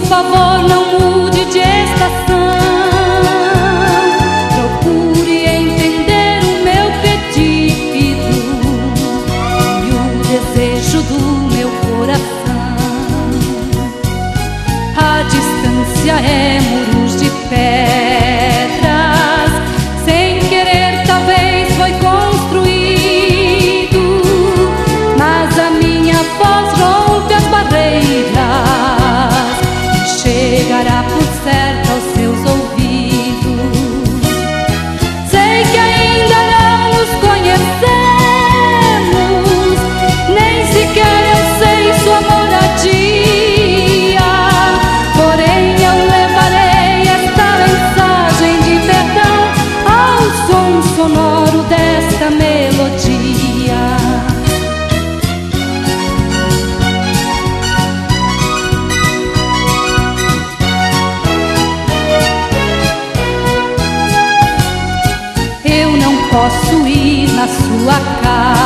favor, não mude de estação. Procure entender o meu pedido e o desejo do meu coração. A distância é muros de pedras, sem querer talvez foi construído, mas a minha voz rompe as barreiras, chegará por certo aos seus ouvidos. Sei que ainda não nos conhecemos, nem sequer eu sei sua moradia, porém eu levarei esta mensagem de perdão ao som sonoro desta melodia. Eu não posso ir na sua casa,